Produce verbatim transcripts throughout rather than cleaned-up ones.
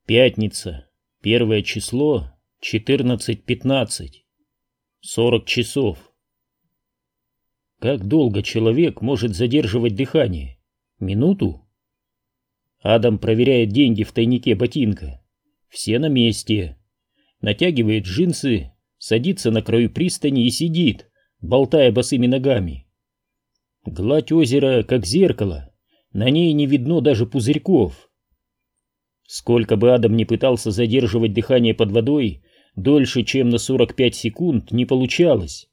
Пятница, первое число, четырнадцать пятнадцать. Сорок часов. Как долго человек может задерживать дыхание? Минуту? Адам проверяет деньги в тайнике ботинка. Все на месте. Натягивает джинсы, садится на краю пристани и сидит, болтая босыми ногами. Гладь озера как зеркало, на ней не видно даже пузырьков. Сколько бы Адам ни пытался задерживать дыхание под водой, дольше, чем на сорок пять секунд, не получалось.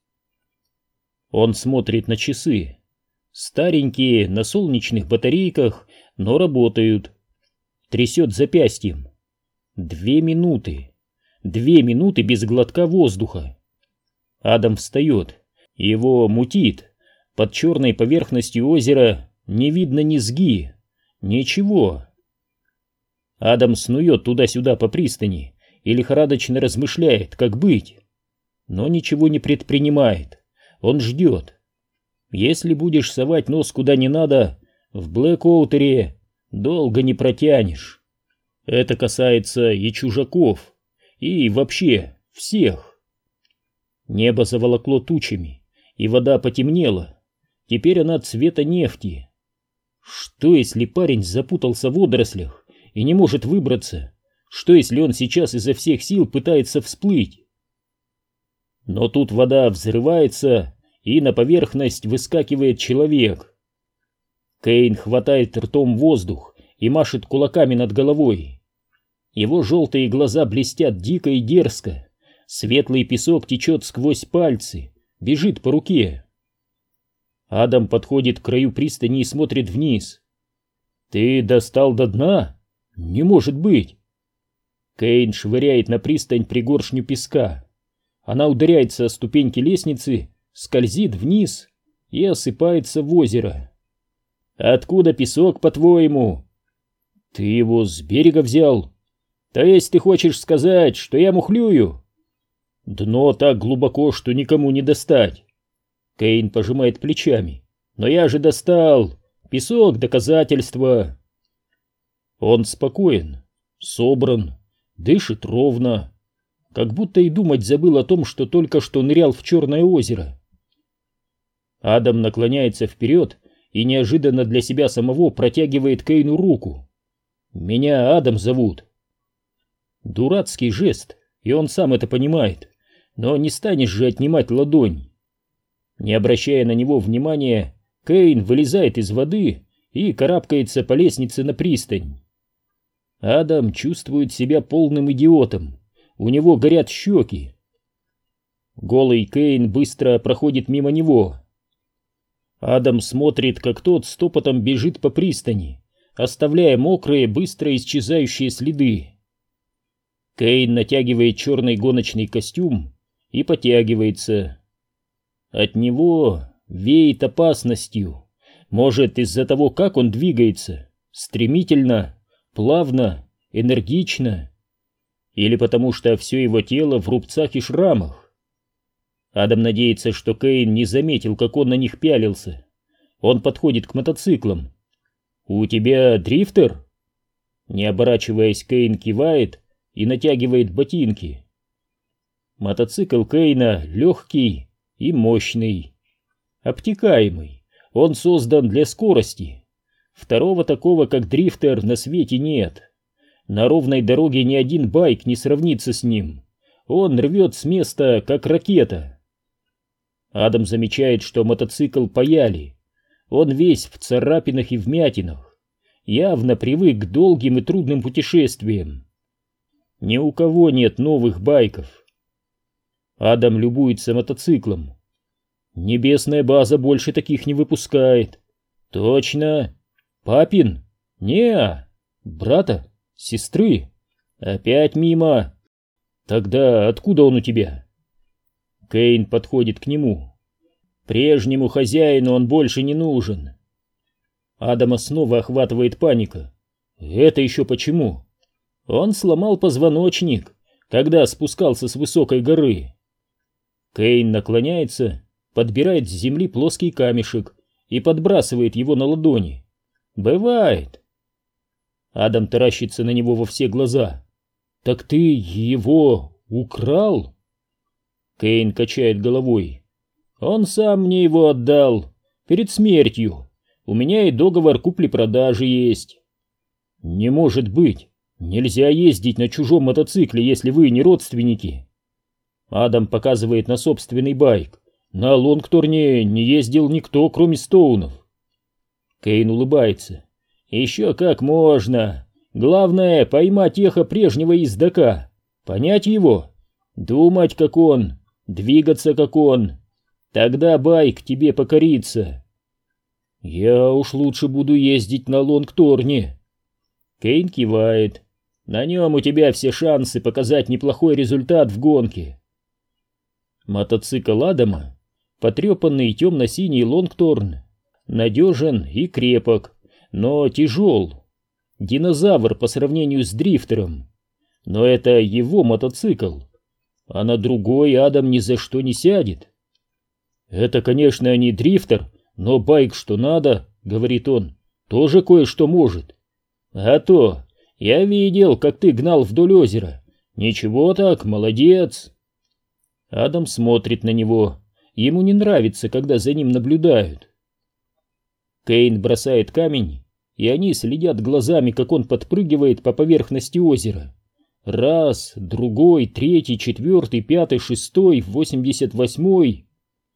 Он смотрит на часы. Старенькие, на солнечных батарейках, но работают. Трясет запястьем. Две минуты. Две минуты без глотка воздуха. Адам встает. Его мутит. Под черной поверхностью озера не видно низги. Ничего. Адам снует туда-сюда по пристани и лихорадочно размышляет, как быть. Но ничего не предпринимает. Он ждет. Если будешь совать нос куда не надо, в Блэкоутере долго не протянешь. Это касается и чужаков, и вообще всех. Небо заволокло тучами, и вода потемнела. Теперь она цвета нефти. Что, если парень запутался в водорослях и не может выбраться? Что, если он сейчас изо всех сил пытается всплыть? Но тут вода взрывается, и на поверхность выскакивает человек. Кейн хватает ртом воздух и машет кулаками над головой. Его желтые глаза блестят дико и дерзко. Светлый песок течет сквозь пальцы, бежит по руке. Адам подходит к краю пристани и смотрит вниз. «Ты достал до дна? Не может быть!» Кейн швыряет на пристань пригоршню песка. Она ударяется о ступеньки лестницы, скользит вниз и осыпается в озеро. «Откуда песок, по-твоему?» «Ты его с берега взял? То есть ты хочешь сказать, что я мухлюю?» «Дно так глубоко, что никому не достать». Кейн пожимает плечами. «Но я же достал! Песок — доказательство!» Он спокоен, собран, дышит ровно, как будто и думать забыл о том, что только что нырял в Черное озеро. Адам наклоняется вперед и неожиданно для себя самого протягивает Кейну руку. «Меня Адам зовут». Дурацкий жест, и он сам это понимает, но не станешь же отнимать ладонь. Не обращая на него внимания, Кейн вылезает из воды и карабкается по лестнице на пристань. Адам чувствует себя полным идиотом. У него горят щеки. Голый Кейн быстро проходит мимо него. Адам смотрит, как тот стопотом бежит по пристани, оставляя мокрые, быстро исчезающие следы. Кейн натягивает черный гоночный костюм и потягивается. От него веет опасностью. Может, из-за того, как он двигается, стремительно, плавно, энергично, или потому что все его тело в рубцах и шрамах. Адам надеется, что Кейн не заметил, как он на них пялился. Он подходит к мотоциклам. «У тебя дрифтер?» Не оборачиваясь, Кейн кивает и натягивает ботинки. Мотоцикл Кейна легкий и мощный, обтекаемый. Он создан для скорости. Второго такого, как дрифтер, на свете нет. На ровной дороге ни один байк не сравнится с ним. Он рвет с места, как ракета. Адам замечает, что мотоцикл паяли. Он весь в царапинах и вмятинах. Явно привык к долгим и трудным путешествиям. Ни у кого нет новых байков. Адам любуется мотоциклом. Небесная база больше таких не выпускает. Точно. Папин? Не-а. Брата? Сестры? Опять мимо. Тогда откуда он у тебя? Кейн подходит к нему. Прежнему хозяину он больше не нужен. Адама снова охватывает паника. Это еще почему? Он сломал позвоночник, когда спускался с высокой горы. Кейн наклоняется, подбирает с земли плоский камешек и подбрасывает его на ладони. Бывает. Адам таращится на него во все глаза. Так ты его украл? Кейн качает головой. Он сам мне его отдал. Перед смертью. У меня и договор купли-продажи есть. Не может быть. Нельзя ездить на чужом мотоцикле, если вы не родственники. Адам показывает на собственный байк. На Лонгторне не ездил никто, кроме Стоунов. Кейн улыбается. Еще как можно. Главное, поймать эхо прежнего ездока. Понять его. Думать, как он. Двигаться, как он. Тогда байк тебе покорится. Я уж лучше буду ездить на Лонгторне. Кейн кивает. На нем у тебя все шансы показать неплохой результат в гонке. Мотоцикл Адама, потрепанный темно-синий Лонгторн, надежен и крепок, но тяжел. Динозавр по сравнению с дрифтером. Но это его мотоцикл, а на другой Адам ни за что не сядет. Это, конечно, не дрифтер, но байк что надо, говорит он, тоже кое-что может. А то, я видел, как ты гнал вдоль озера. Ничего так, молодец. Адам смотрит на него. Ему не нравится, когда за ним наблюдают. Кейн бросает камень, и они следят глазами, как он подпрыгивает по поверхности озера. Раз, другой, третий, четвертый, пятый, шестой, восемьдесят восьмой.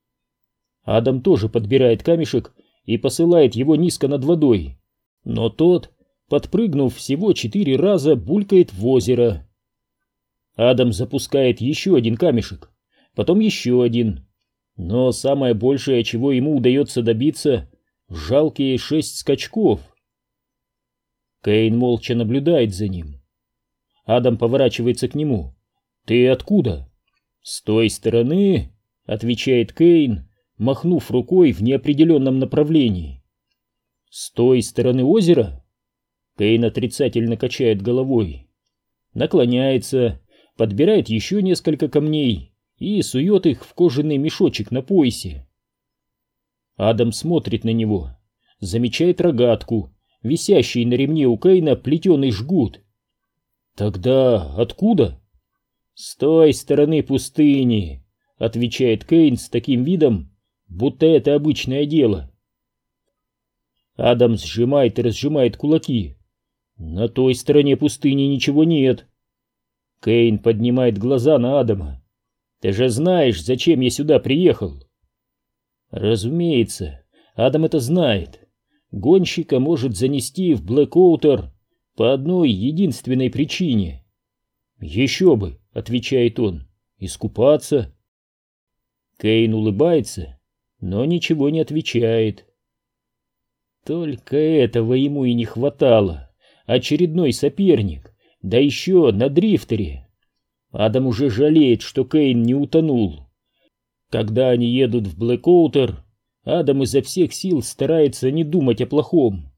Адам тоже подбирает камешек и посылает его низко над водой, но тот, подпрыгнув всего четыре раза, булькает в озеро. Адам запускает еще один камешек, потом еще один, но самое большее, чего ему удается добиться, жалкие шесть скачков. Кейн молча наблюдает за ним. Адам поворачивается к нему. «Ты откуда?» «С той стороны», — отвечает Кейн, махнув рукой в неопределенном направлении. «С той стороны озера?» Кейн отрицательно качает головой. Наклоняется, подбирает еще несколько камней и сует их в кожаный мешочек на поясе. Адам смотрит на него, замечает рогатку, висящий на ремне у Кейна плетеный жгут. «Тогда откуда?» «С той стороны пустыни», — отвечает Кейн с таким видом, будто это обычное дело. Адам сжимает и разжимает кулаки. «На той стороне пустыни ничего нет». Кейн поднимает глаза на Адама. «Ты же знаешь, зачем я сюда приехал?» Разумеется, Адам это знает. Гонщика может занести в Блэкоутер по одной единственной причине. «Еще бы», — отвечает он, — «искупаться». Кейн улыбается, но ничего не отвечает. Только этого ему и не хватало. Очередной соперник, да еще на дрифтере. Адам уже жалеет, что Кейн не утонул. Когда они едут в Блэкоутер, Адам изо всех сил старается не думать о плохом.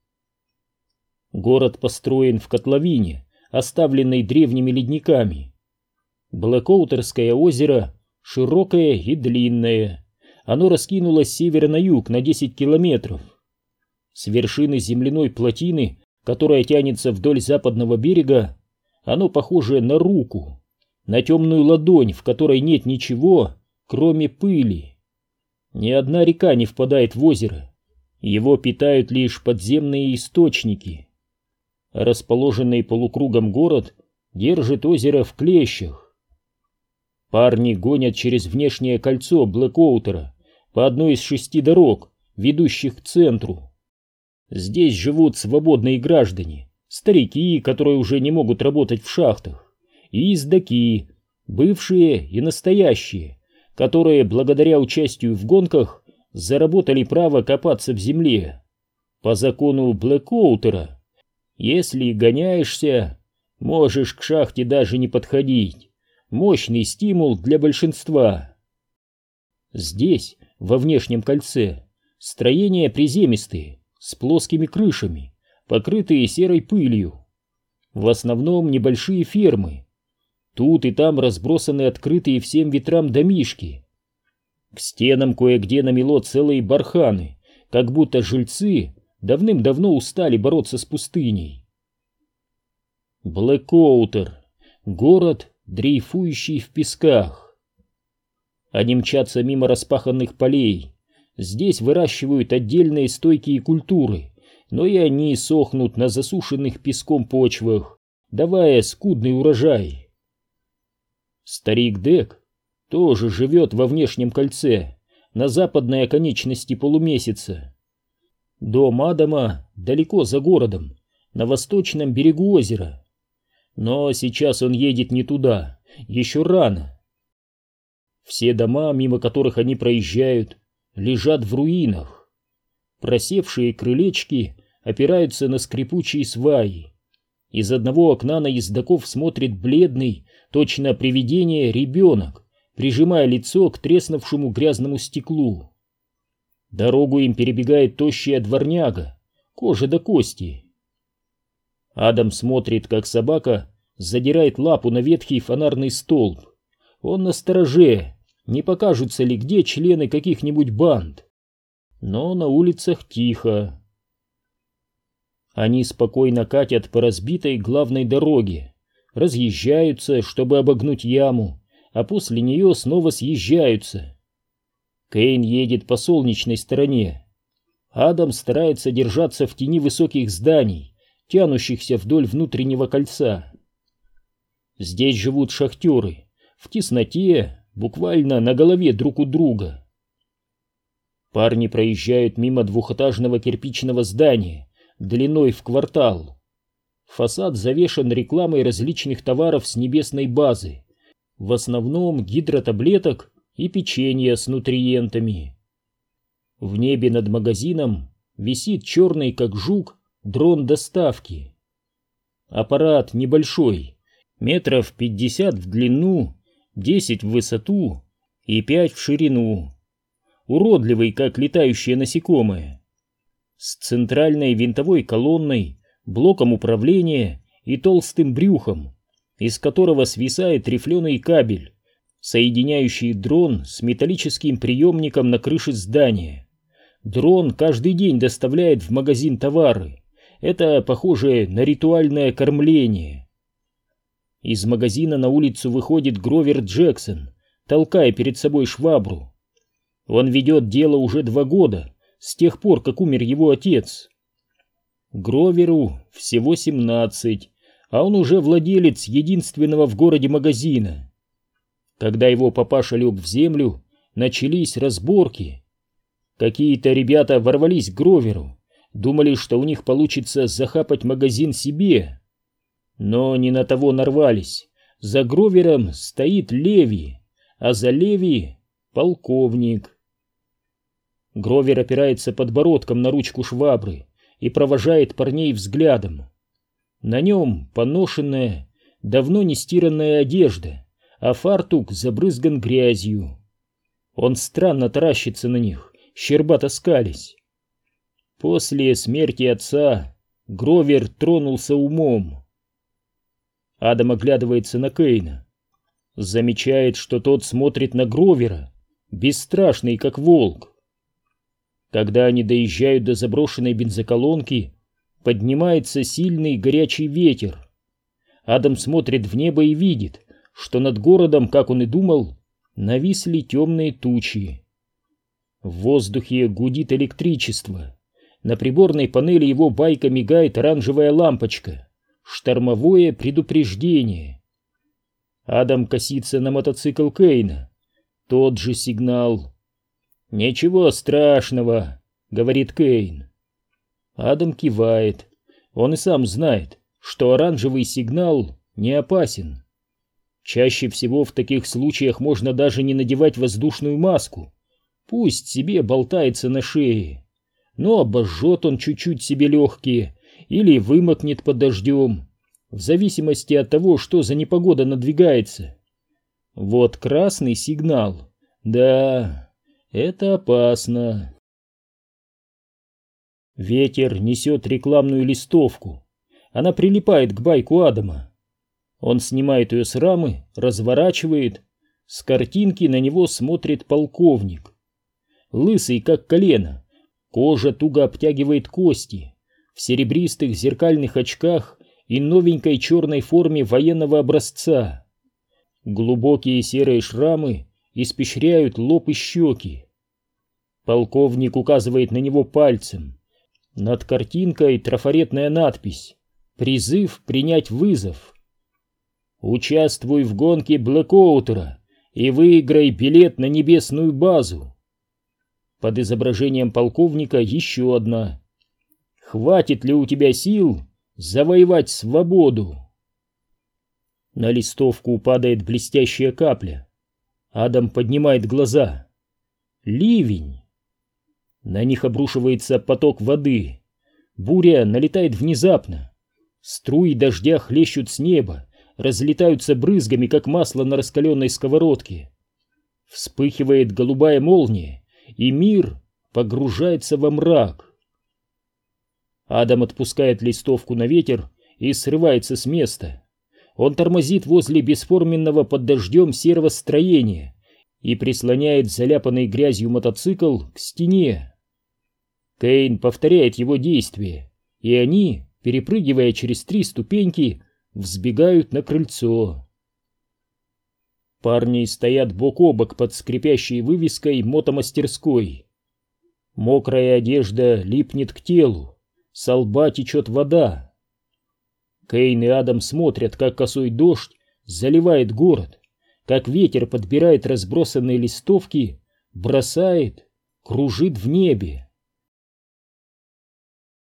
Город построен в котловине, оставленной древними ледниками. Блэкоутерское озеро широкое и длинное. Оно раскинулось с севера на юг на десять километров. С вершины земляной плотины, которая тянется вдоль западного берега, оно похоже на руку, на темную ладонь, в которой нет ничего, кроме пыли. Ни одна река не впадает в озеро, его питают лишь подземные источники. Расположенный полукругом город держит озеро в клещах. Парни гонят через внешнее кольцо Блэкоутера по одной из шести дорог, ведущих к центру. Здесь живут свободные граждане, старики, которые уже не могут работать в шахтах, и ездаки, бывшие и настоящие, которые благодаря участию в гонках заработали право копаться в земле. По закону Блэкоутера, если гоняешься, можешь к шахте даже не подходить. Мощный стимул для большинства. Здесь, во внешнем кольце, строения приземистые, с плоскими крышами, покрытые серой пылью. В основном небольшие фермы. Тут и там разбросаны открытые всем ветрам домишки. К стенам кое-где намело целые барханы, как будто жильцы давным-давно устали бороться с пустыней. Блэкоутер. город, дрейфующий в песках. Они мчатся мимо распаханных полей. Здесь выращивают отдельные стойкие культуры, но и они сохнут на засушенных песком почвах, давая скудный урожай. Старик Дек тоже живет во внешнем кольце, на западной оконечности полумесяца. Дом Адама далеко за городом, на восточном берегу озера. Но сейчас он едет не туда, еще рано. Все дома, мимо которых они проезжают, лежат в руинах. Просевшие крылечки опираются на скрипучие сваи. Из одного окна на ездоков смотрит бледный, точно привидение, ребенок, прижимая лицо к треснувшему грязному стеклу. Дорогу им перебегает тощая дворняга, кожа до кости. Адам смотрит, как собака задирает лапу на ветхий фонарный столб. Он настороже, не покажутся ли где члены каких-нибудь банд. Но на улицах тихо. Они спокойно катят по разбитой главной дороге, разъезжаются, чтобы обогнуть яму, а после нее снова съезжаются. Кейн едет по солнечной стороне. Адам старается держаться в тени высоких зданий, тянущихся вдоль внутреннего кольца. Здесь живут шахтеры, в тесноте, буквально на голове друг у друга. Парни проезжают мимо двухэтажного кирпичного здания, длиной в квартал. Фасад завешан рекламой различных товаров с небесной базы, в основном гидротаблеток и печенья с нутриентами. В небе над магазином висит черный, как жук, дрон доставки. Аппарат небольшой, метров пятьдесят в длину, десять в высоту и пять в ширину. Уродливый, как летающее насекомое. С центральной винтовой колонной, блоком управления и толстым брюхом, из которого свисает рифленый кабель, соединяющий дрон с металлическим приемником на крыше здания. Дрон каждый день доставляет в магазин товары. Это похоже на ритуальное кормление. Из магазина на улицу выходит Гровер Джексон, толкая перед собой швабру. Он ведет дело уже два года, с тех пор, как умер его отец. Гроверу всего семнадцать, а он уже владелец единственного в городе магазина. Когда его папаша лег в землю, начались разборки. Какие-то ребята ворвались к Гроверу, думали, что у них получится захапать магазин себе. Но не на того нарвались. За Гровером стоит Леви, а за Леви — полковник. Гровер опирается подбородком на ручку швабры и провожает парней взглядом. На нем поношенная, давно не стиранная одежда, а фартук забрызган грязью. Он странно таращится на них, щербато скались. После смерти отца Гровер тронулся умом. Адам оглядывается на Кейна. Замечает, что тот смотрит на Гровера, бесстрашный, как волк. Когда они доезжают до заброшенной бензоколонки, поднимается сильный горячий ветер. Адам смотрит в небо и видит, что над городом, как он и думал, нависли темные тучи. В воздухе гудит электричество. На приборной панели его байка мигает оранжевая лампочка. Штормовое предупреждение. Адам косится на мотоцикл Кейна. Тот же сигнал. «Ничего страшного», — говорит Кейн. Адам кивает. Он и сам знает, что оранжевый сигнал не опасен. Чаще всего в таких случаях можно даже не надевать воздушную маску. Пусть себе болтается на шее. Но обожжет он чуть-чуть себе легкие или вымокнет под дождем, в зависимости от того, что за непогода надвигается. Вот красный сигнал. Да... Это опасно. Ветер несет рекламную листовку. Она прилипает к байку Адама. Он снимает ее с рамы, разворачивает. С картинки на него смотрит полковник. Лысый, как колено. Кожа туго обтягивает кости. В серебристых зеркальных очках и новенькой черной форме военного образца. Глубокие серые шрамы испещряют лоб и щеки. Полковник указывает на него пальцем. Над картинкой трафаретная надпись: «Призыв принять вызов». «Участвуй в гонке Блэкоутера и выиграй билет на небесную базу». Под изображением полковника еще одна: «Хватит ли у тебя сил завоевать свободу?» На листовку падает блестящая капля. Адам поднимает глаза. Ливень. На них обрушивается поток воды. Буря налетает внезапно. Струи дождя хлещут с неба, разлетаются брызгами, как масло на раскаленной сковородке. Вспыхивает голубая молния, и мир погружается во мрак. Адам отпускает листовку на ветер и срывается с места. Он тормозит возле бесформенного под дождем серого строения и прислоняет заляпанный грязью мотоцикл к стене. Кейн повторяет его действия, и они, перепрыгивая через три ступеньки, взбегают на крыльцо. Парни стоят бок о бок под скрипящей вывеской мотомастерской. Мокрая одежда липнет к телу, со лба течет вода. Кейн и Адам смотрят, как косой дождь заливает город, как ветер подбирает разбросанные листовки, бросает, кружит в небе.